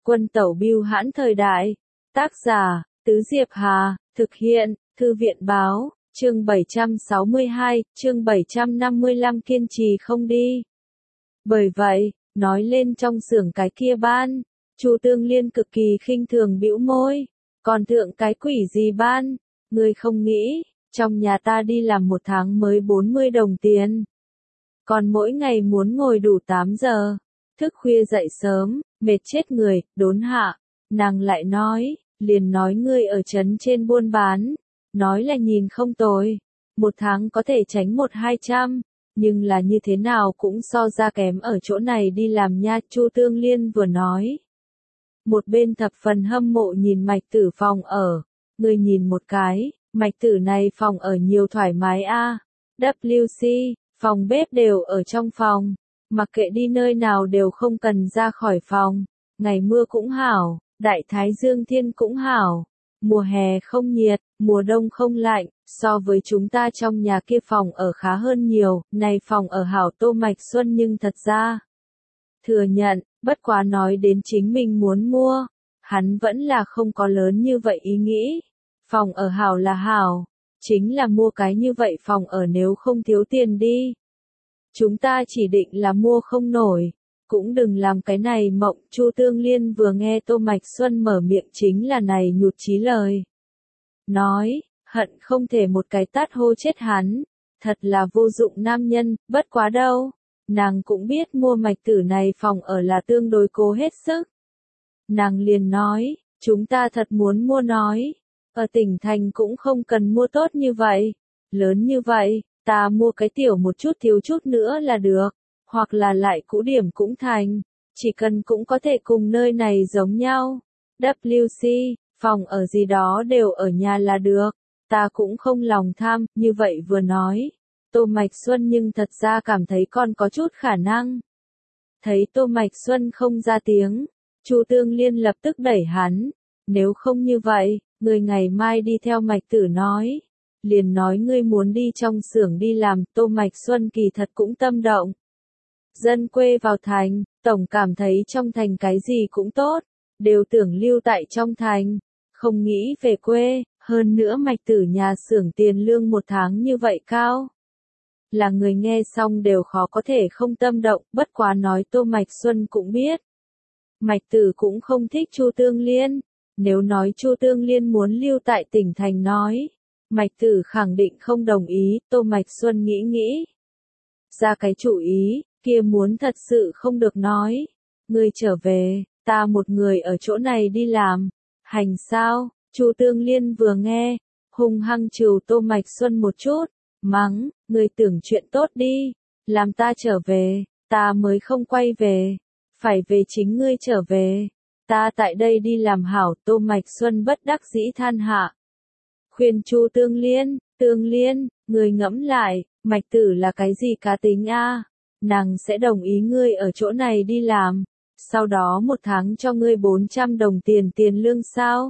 Quân tẩu bưu hãn thời đại. Tác giả, Tứ Diệp Hà, thực hiện, Thư viện báo, chương 762, chương 755 kiên trì không đi. Bởi vậy, nói lên trong xưởng cái kia ban, Chu Tương Liên cực kỳ khinh thường bĩu môi, còn thượng cái quỷ gì ban, ngươi không nghĩ, trong nhà ta đi làm một tháng mới 40 đồng tiền. Còn mỗi ngày muốn ngồi đủ 8 giờ, thức khuya dậy sớm, mệt chết người, đốn hạ. Nàng lại nói, liền nói ngươi ở trấn trên buôn bán, nói là nhìn không tồi, một tháng có thể tránh 100-200, nhưng là như thế nào cũng so ra kém ở chỗ này đi làm nha. Chu Tương Liên vừa nói, một bên thập phần hâm mộ nhìn Mạch Tử phòng ở, ngươi nhìn một cái, Mạch Tử này phòng ở nhiều thoải mái a. WC, phòng bếp đều ở trong phòng, mặc kệ đi nơi nào đều không cần ra khỏi phòng, ngày mưa cũng hảo, đại thái dương thiên cũng hảo, mùa hè không nhiệt, mùa đông không lạnh, so với chúng ta trong nhà kia phòng ở khá hơn nhiều. Này phòng ở hảo Tô Mạch Xuân nhưng thật ra thừa nhận, bất quá nói đến chính mình muốn mua, hắn vẫn là không có lớn như vậy ý nghĩ. Phòng ở hảo là hảo, chính là mua cái như vậy phòng ở nếu không thiếu tiền đi. Chúng ta chỉ định là mua không nổi, cũng đừng làm cái này mộng. Chu Tương Liên vừa nghe Tô Mạch Xuân mở miệng chính là này nhụt chí lời. Nói, hận không thể một cái tát hô chết hắn, thật là vô dụng nam nhân. Bất quá đâu, nàng cũng biết mua Mạch Tử này phòng ở là tương đối cố hết sức. Nàng liền nói, chúng ta thật muốn mua nói, ở tỉnh thành cũng không cần mua tốt như vậy, lớn như vậy, ta mua cái tiểu một chút thiếu chút nữa là được, hoặc là lại cũ điểm cũng thành, chỉ cần cũng có thể cùng nơi này giống nhau. WC, phòng ở gì đó đều ở nhà là được, ta cũng không lòng tham. Như vậy vừa nói, Tô Mạch Xuân nhưng thật ra cảm thấy con có chút khả năng. Thấy Tô Mạch Xuân không ra tiếng, Chu Tương Liên lập tức đẩy hắn, nếu không như vậy, ngươi ngày mai đi theo Mạch Tử nói, liền nói ngươi muốn đi trong xưởng đi làm. Tô Mạch Xuân kỳ thật cũng tâm động. Dân quê vào thành, tổng cảm thấy trong thành cái gì cũng tốt, đều tưởng lưu tại trong thành, không nghĩ về quê. Hơn nữa Mạch Tử nhà xưởng tiền lương một tháng như vậy cao, là người nghe xong đều khó có thể không tâm động. Bất quá nói Tô Mạch Xuân cũng biết, Mạch Tử cũng không thích Chu Tương Liên. Nếu nói Chu Tương Liên muốn lưu tại tỉnh thành nói, Mạch Tử khẳng định không đồng ý. Tô Mạch Xuân nghĩ nghĩ, ra cái chủ ý, kia muốn thật sự không được nói, ngươi trở về, ta một người ở chỗ này đi làm, hành sao? Chu Tương Liên vừa nghe, hung hăng trừ Tô Mạch Xuân một chút, mắng, ngươi tưởng chuyện tốt đi, làm ta trở về, ta mới không quay về, phải về chính ngươi trở về, ta tại đây đi làm hảo. Tô Mạch Xuân bất đắc dĩ than hạ, khuyên Chu Tương Liên, Tương Liên, ngươi ngẫm lại, Mạch Tử là cái gì cá tính a? Nàng sẽ đồng ý ngươi ở chỗ này đi làm, sau đó một tháng cho ngươi 400 đồng tiền lương sao?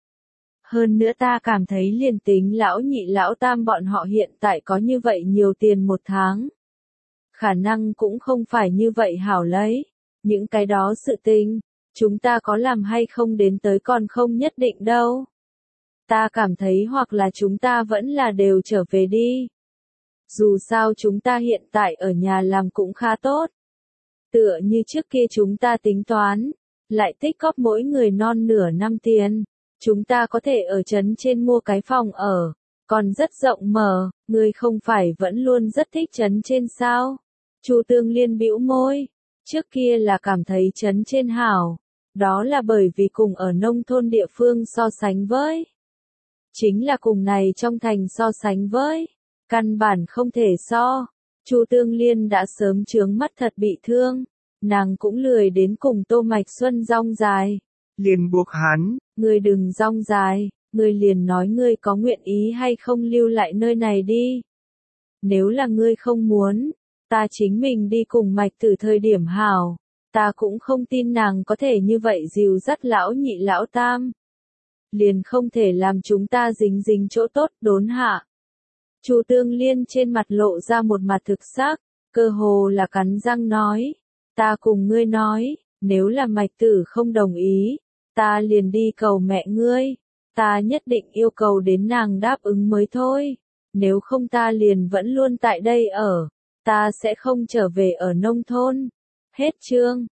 Hơn nữa ta cảm thấy liền tính lão nhị lão tam bọn họ hiện tại có như vậy nhiều tiền một tháng, khả năng cũng không phải như vậy hảo lấy. Những cái đó sự tình, chúng ta có làm hay không đến tới còn không nhất định đâu. Ta cảm thấy hoặc là chúng ta vẫn là đều trở về đi. Dù sao chúng ta hiện tại ở nhà làm cũng khá tốt. Tựa như trước kia chúng ta tính toán, lại tích góp mỗi người non nửa năm tiền. Chúng ta có thể ở trấn trên mua cái phòng ở, còn rất rộng mở. Ngươi không phải vẫn luôn rất thích trấn trên sao? Chu Tương Liên bĩu môi, trước kia là cảm thấy trấn trên hảo, đó là bởi vì cùng ở nông thôn địa phương so sánh với, chính là cùng này trong thành so sánh với, căn bản không thể so. Chu Tương Liên đã sớm chướng mắt thật bị thương, nàng cũng lười đến cùng Tô Mạch Xuân rong dài, liền buộc hắn, ngươi đừng rong dài, ngươi liền nói ngươi có nguyện ý hay không lưu lại nơi này đi. Nếu là ngươi không muốn, ta chính mình đi cùng Mạch Tử thời điểm hảo, ta cũng không tin nàng có thể như vậy dìu dắt lão nhị lão tam. Liền không thể làm chúng ta dính dính chỗ tốt. Đốn hạ, Chu Tương Liên trên mặt lộ ra một mặt thực sắc, cơ hồ là cắn răng nói, ta cùng ngươi nói, Nếu là Mạch Tử không đồng ý, ta liền đi cầu mẹ ngươi. Ta nhất định yêu cầu đến nàng đáp ứng mới thôi. Nếu không ta liền vẫn luôn tại đây ở. Ta sẽ không trở về ở nông thôn. Hết chương.